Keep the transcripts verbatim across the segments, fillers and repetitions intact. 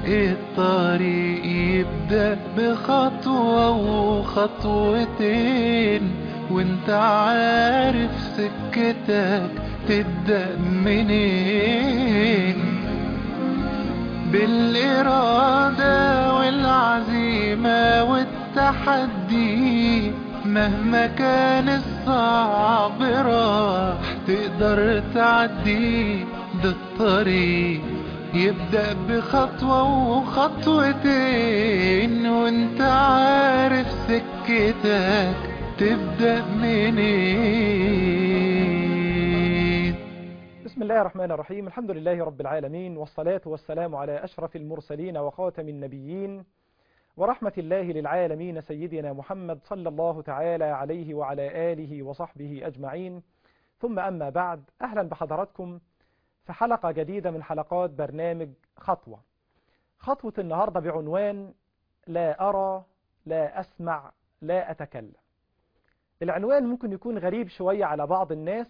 الطريق يبدأ بخطوة وخطوتين، وانت عارف سكتك تبدأ منين. بالإرادة والعزيمة والتحدي، مهما كان الصعب راح تقدر تعدي. ده الطريق يبدأ بخطوة وخطوتين، وانت عارف سكتك تبدأ منين. بسم الله الرحمن الرحيم. الحمد لله رب العالمين، والصلاة والسلام على أشرف المرسلين وخاتم النبيين ورحمة الله للعالمين سيدنا محمد صلى الله تعالى عليه وعلى آله وصحبه أجمعين. ثم أما بعد، أهلا بحضراتكم في حلقة جديدة من حلقات برنامج خطوة. خطوة النهاردة بعنوان لا أرى، لا أسمع، لا أتكلم. العنوان ممكن يكون غريب شوية على بعض الناس،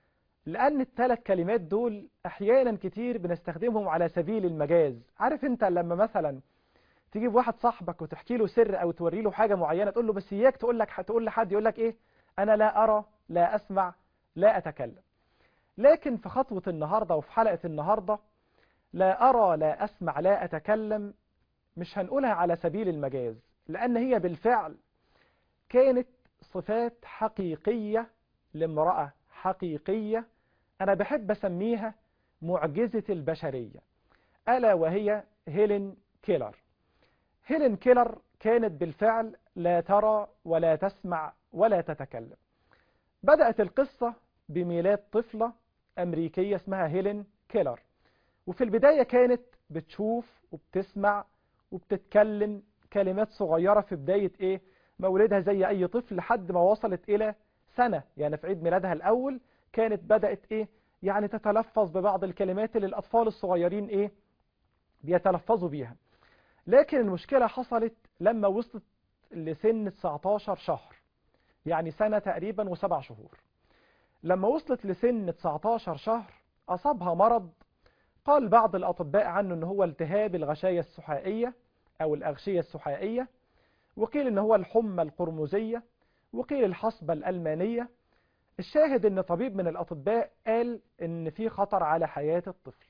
لأن الثلاث كلمات دول أحيانا كتير بنستخدمهم على سبيل المجاز. عارف أنت لما مثلا تجيب واحد صاحبك وتحكي له سر أو توري له حاجة معينة، تقول له بس إياك تقول لك تقول لحد يقول لك إيه؟ أنا لا أرى، لا أسمع، لا أتكلم. لكن في خطوة النهاردة وفي حلقة النهاردة، لا أرى، لا أسمع، لا أتكلم مش هنقولها على سبيل المجاز، لأن هي بالفعل كانت صفات حقيقية لامرأة حقيقية. أنا بحب أسميها معجزة البشرية، ألا وهي هيلين كيلر. هيلين كيلر كانت بالفعل لا ترى ولا تسمع ولا تتكلم. بدأت القصة بميلاد طفلة أمريكية اسمها هيلين كيلر، وفي البداية كانت بتشوف وبتسمع وبتتكلم كلمات صغيرة في بداية إيه مولدها زي أي طفل، لحد ما وصلت إلى سنة. يعني في عيد ميلادها الأول كانت بدأت إيه يعني تتلفظ ببعض الكلمات اللي الأطفال الصغيرين إيه بيتلفظوا بيها. لكن المشكلة حصلت لما وصلت لسن تسعتاشر شهر، يعني سنة تقريبا وسبع شهور. لما وصلت لسن تسعتاشر شهر أصابها مرض قال بعض الأطباء عنه أنه هو التهاب الغشاية السحائية أو الأغشية السحائية، وقيل أنه هو الحمى القرمزية، وقيل الحصبة الألمانية. الشاهد أن طبيب من الأطباء قال أن في خطر على حياة الطفل،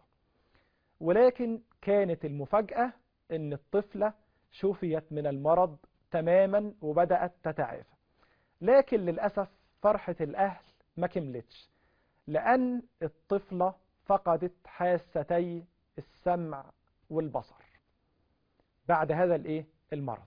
ولكن كانت المفاجأة أن الطفلة شفيت من المرض تماما وبدأت تتعافى. لكن للأسف فرحة الأهل ما كملتش، لأن الطفلة فقدت حاستي السمع والبصر بعد هذا الايه المرض.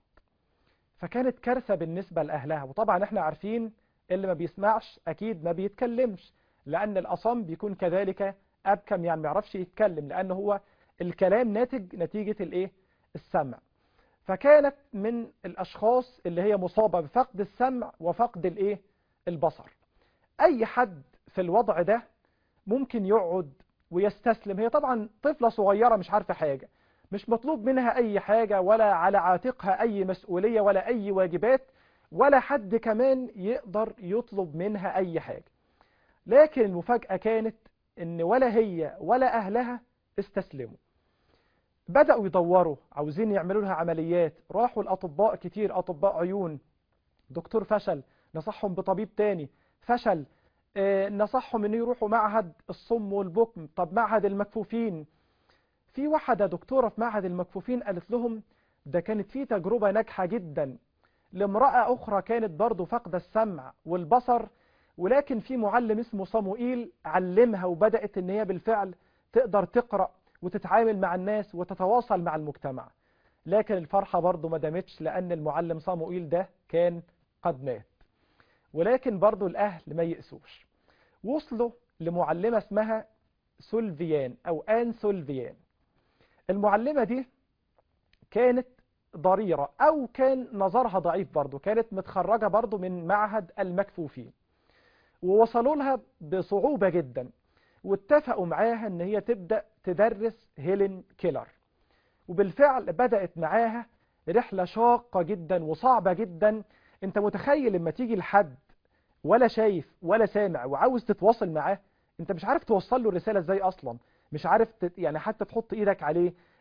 فكانت كارثة بالنسبة لأهلها. وطبعا احنا عارفين اللي ما بيسمعش أكيد ما بيتكلمش، لأن الأصم بيكون كذلك أبكم، يعني ما يعرفش يتكلم، لأن هو الكلام ناتج نتيجة الايه السمع. فكانت من الأشخاص اللي هي مصابة بفقد السمع وفقد الايه البصر. أي حد في الوضع ده ممكن يقعد ويستسلم. هي طبعا طفلة صغيرة مش عارفة حاجة، مش مطلوب منها أي حاجة، ولا على عاتقها أي مسؤولية ولا أي واجبات، ولا حد كمان يقدر يطلب منها أي حاجة. لكن المفاجأة كانت إن ولا هي ولا أهلها استسلموا. بدأوا يدوروا عاوزين يعملوا لها عمليات، راحوا الأطباء كتير، أطباء عيون، دكتور فشل، نصحهم بطبيب تاني فشل، آه، نصحهم انه يروحوا معهد الصم والبكم. طب معهد المكفوفين، في واحدة دكتورة في معهد المكفوفين قالت لهم ده كانت في تجربة ناجحة جدا لامرأة أخرى كانت برضو فاقدة السمع والبصر، ولكن في معلم اسمه صموئيل علمها وبدأت ان هي بالفعل تقدر تقرأ وتتعامل مع الناس وتتواصل مع المجتمع. لكن الفرحة برضو ما دامتش، لأن المعلم صموئيل ده كان قد مات. ولكن برضو الأهل ما يأسوش، وصلوا لمعلمة اسمها سولفيان أو آن سولفيان. المعلمة دي كانت ضريرة أو كان نظرها ضعيف، برضو كانت متخرجة برضو من معهد المكفوفين، ووصلوا لها بصعوبة جدا، واتفقوا معاها ان هي تبدأ تدرس هيلين كيلر. وبالفعل بدأت معاها رحلة شاقة جدا وصعبة جدا. انت متخيل لما تيجي لحد ولا شايف ولا سامع وعاوز تتواصل معاه، انت مش عارف توصل له الرسالة ازاي اصلا، مش عارف تت... يعني حتى تحط ايدك عليه،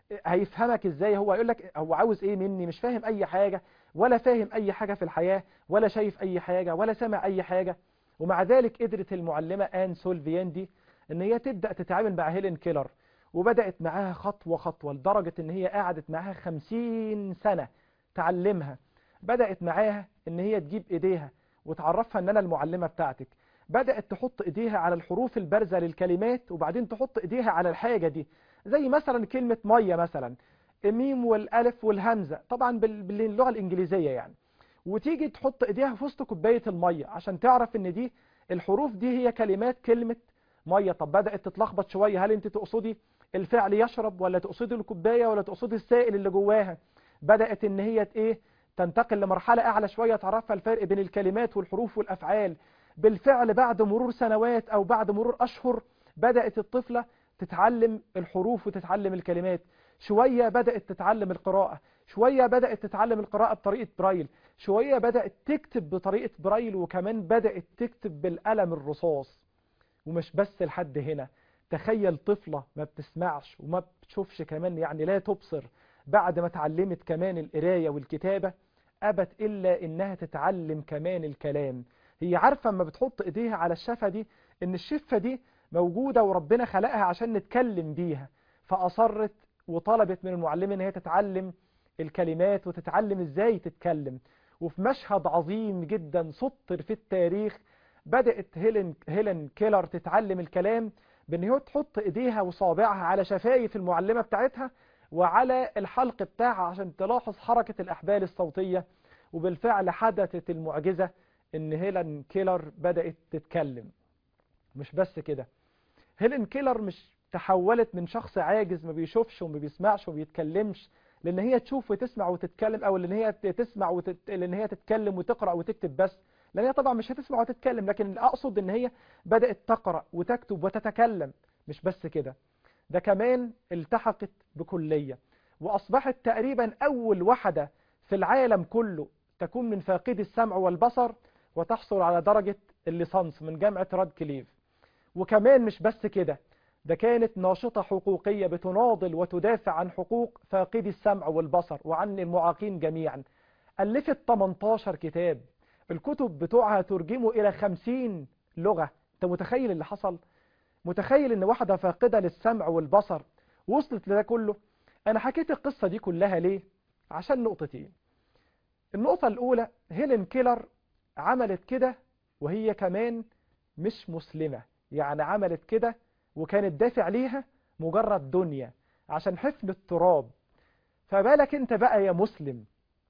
هيفهمك ازاي؟ هو هيقول لك هو عاوز ايه مني؟ مش فاهم اي حاجة، ولا فاهم اي حاجة في الحياة، ولا شايف اي حاجة، ولا سمع اي حاجة. ومع ذلك قدرت المعلمة آن سولفيان دي ان هي تبدأ تتعامل مع هيلين كيلر، وبدأت معاها خطوة خطوة لدرجة ان هي قعدت معاها خمسين سنة تعلمها. بدأت معاها ان هي تجيب ايديها وتعرفها ان انا المعلمة بتاعتك. بدأت تحط ايديها على الحروف البارزة للكلمات، وبعدين تحط ايديها على الحاجة دي، زي مثلا كلمة مية مثلا، الميم والالف والهمزة طبعا بال- باللغة الانجليزية يعني، وتيجي تحط ايديها في وسط كوباية المية عشان تعرف ان دي الحروف دي هي كلمات كلمة مية. طب بدأت تتلخبط شوية، هل انت تقصدي الفعل يشرب، ولا تقصدي الكوباية، ولا تقصدي السائل اللي جواها؟ بدأت ان هي ايه تنتقل لمرحلة اعلى شوية، تعرفها الفرق بين الكلمات والحروف والافعال. بالفعل بعد مرور سنوات او بعد مرور اشهر بدأت الطفلة تتعلم الحروف وتتعلم الكلمات. شوية بدأت تتعلم القراءة، شوية بدأت تتعلم القراءة بطريقة برايل، شوية بدأت تكتب بطريقة برايل، وكمان بدأت تكتب بالقلم الرصاص. ومش بس لحد هنا، تخيل طفلة ما بتسمعش وما بتشوفش كمان، يعني لا تبصر، بعد ما اتعلمت كمان القراية والكتابة أبت إلا إنها تتعلم كمان الكلام. هي عارفة اما بتحط إيديها على الشفة دي إن الشفة دي موجودة وربنا خلقها عشان نتكلم بيها، فأصرت وطلبت من المعلم إن هي تتعلم الكلمات وتتعلم إزاي تتكلم. وفي مشهد عظيم جدا سطر في التاريخ، بدأت هيلين هيلين كيلر تتعلم الكلام بأن هي تحط إيديها وصابعها على شفايف المعلمة بتاعتها وعلى الحلق بتاعها عشان تلاحظ حركة الأحبال الصوتية. وبالفعل حدثت المعجزة إن هيلين كيلر بدأت تتكلم. مش بس كده، هيلين كيلر مش تحولت من شخص عاجز ما بيشوفش وما بيسمعش وما بيتكلمش لأن هي تشوف وتسمع وتتكلم، أو لأن هي تسمع وتت... لأن هي تتكلم وتقرأ وتكتب بس، لأن هي طبعا مش هتسمع وتتكلم، لكن اللي أقصد إن هي بدأت تقرأ وتكتب وتتكلم. مش بس كده، ده كمان التحقت بكلية، وأصبحت تقريبا أول واحدة في العالم كله تكون من فاقدي السمع والبصر وتحصل على درجة الليسانس من جامعة رادكليف. وكمان مش بس كده، ده كانت ناشطة حقوقية بتناضل وتدافع عن حقوق فاقدي السمع والبصر وعن المعاقين جميعا. ألفت تمنتاشر كتاب، الكتب بتوعها ترجموا إلى خمسين لغة. أنت متخيل اللي حصل؟ متخيل إن واحدة فاقدة للسمع والبصر وصلت لده كله؟ أنا حكيت القصة دي كلها ليه؟ عشان نقطتين. النقطة الأولى، هيلين كيلر عملت كده وهي كمان مش مسلمة، يعني عملت كده وكانت دافع ليها مجرد دنيا عشان حفن التراب. فبالك انت بقى يا مسلم،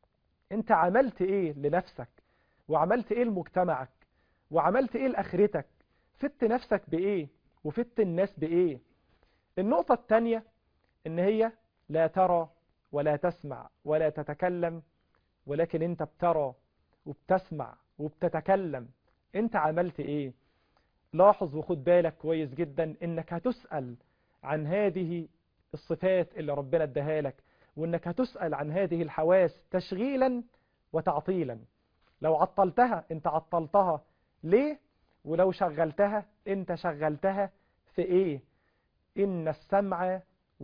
انت عملت ايه لنفسك، وعملت ايه لمجتمعك، وعملت ايه لآخرتك؟ فدت نفسك بايه وفدت الناس بايه؟ النقطة التانية ان هي لا ترى ولا تسمع ولا تتكلم، ولكن انت بترى وبتسمع وبتتكلم. انت عملت ايه؟ لاحظ وخد بالك كويس جدا انك هتسأل عن هذه الصفات اللي ربنا اداها لك، وانك هتسأل عن هذه الحواس تشغيلا وتعطيلا. لو عطلتها انت عطلتها ليه؟ ولو شغلتها انت شغلتها في ايه؟ ان السمع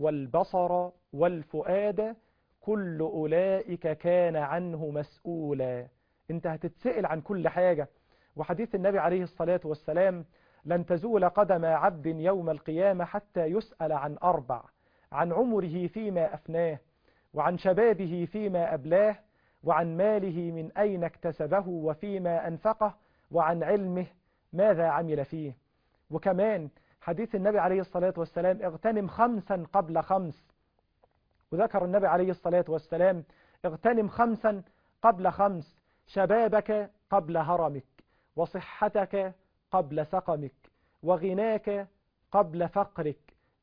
والبصر والفؤاد كل اولئك كان عنه مسؤولا. انت هتتسأل عن كل حاجة. وحديث النبي عليه الصلاة والسلام: لن تزول قدم عبد يوم القيامة حتى يسأل عن أربع: عن عمره فيما أفناه، وعن شبابه فيما أبلاه، وعن ماله من أين اكتسبه وفيما أنفقه، وعن علمه ماذا عمل فيه. وكمان حديث النبي عليه الصلاة والسلام: اغتنم خمسا قبل خمس. وذكر النبي عليه الصلاة والسلام: اغتنم خمسا قبل خمس: شبابك قبل هرمك، وصحتك قبل سقمك، وغناك قبل فقرك،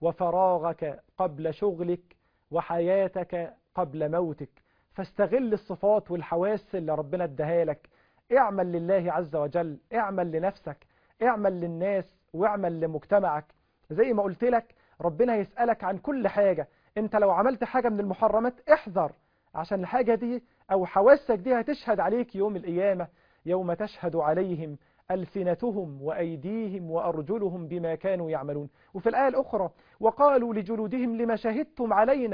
وفراغك قبل شغلك، وحياتك قبل موتك. فاستغل الصفات والحواس اللي ربنا اداها لك. اعمل لله عز وجل، اعمل لنفسك، اعمل للناس، واعمل لمجتمعك. زي ما قلت لك ربنا يسألك عن كل حاجة. انت لو عملت حاجة من المحرمات احذر، عشان الحاجة دي او حواسك دي هتشهد عليك يوم القيامة: يوم تشهد عليهم ألسنتهم وأيديهم وأرجلهم بما كانوا يعملون. وفي الآية الأخرى: وقالوا لجلودهم لما شهدتم علينا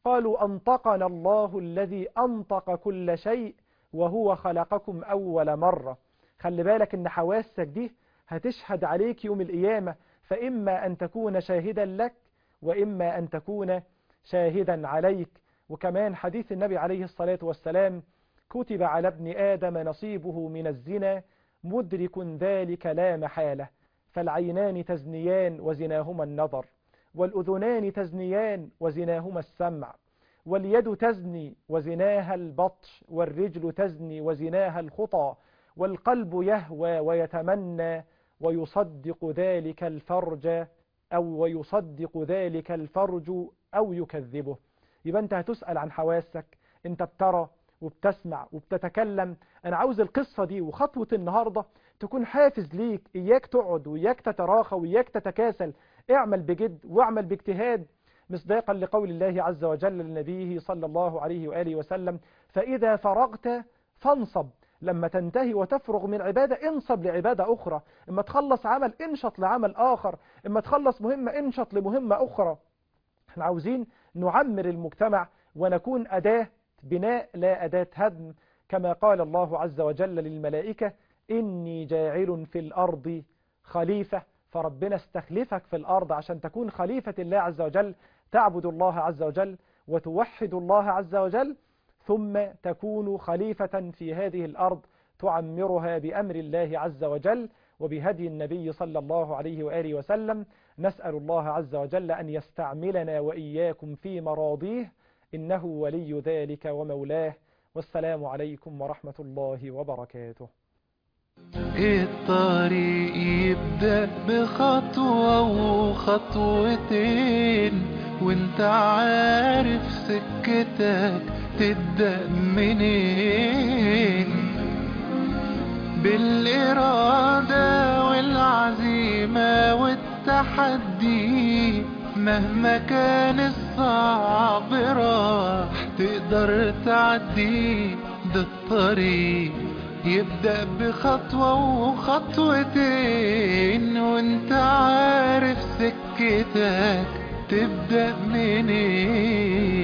قالوا أنطقنا الله الذي أنطق كل شيء وهو خلقكم أول مرة. خلي بالك إن حواسك دي هتشهد عليك يوم القيامة، فإما أن تكون شاهدا لك وإما أن تكون شاهدا عليك. وكمان حديث النبي عليه الصلاة والسلام: كتب على ابن آدم نصيبه من الزنا مدرك ذلك لا محالة، فالعينان تزنيان وزناهما النظر، والأذنان تزنيان وزناهما السمع، واليد تزني وزناها البطش، والرجل تزني وزناها الخطى، والقلب يهوى ويتمنى ويصدق ذلك الفرج أو ويصدق ذلك الفرج أو يكذبه. يبقى أنت هتسأل عن حواسك، أنت بترى وبتسمع وبتتكلم. أنا عاوز القصة دي وخطوة النهاردة تكون حافز ليك، إياك تقعد وإياك تتراخى وإياك تتكاسل، اعمل بجد واعمل باجتهاد، مصداقا لقول الله عز وجل لنبيه صلى الله عليه وآله وسلم: فإذا فرغت فانصب. لما تنتهي وتفرغ من عبادة انصب لعبادة أخرى، اما تخلص عمل انشط لعمل آخر، اما تخلص مهمة انشط لمهمة أخرى. احنا عاوزين نعمر المجتمع ونكون أداة بناء لا أداة هدم، كما قال الله عز وجل للملائكة: إني جاعل في الأرض خليفة. فربنا استخلفك في الأرض عشان تكون خليفة الله عز وجل، تعبد الله عز وجل وتوحد الله عز وجل، ثم تكون خليفة في هذه الأرض تعمرها بأمر الله عز وجل وبهدي النبي صلى الله عليه وآله وسلم. نسأل الله عز وجل أن يستعملنا وإياكم في مراضيه، إنه ولي ذلك ومولاه. والسلام عليكم ورحمة الله وبركاته. الطريق يبدأ بخطوة وخطوتين، وانت عارف سكتك تبدأ منين. بالإرادة والعزيمة والتحدي، مهما كان الصعب راح تقدر تعدي. ده الطريق يبدأ بخطوة وخطوتين، وانت عارف سكتك تبدأ منين.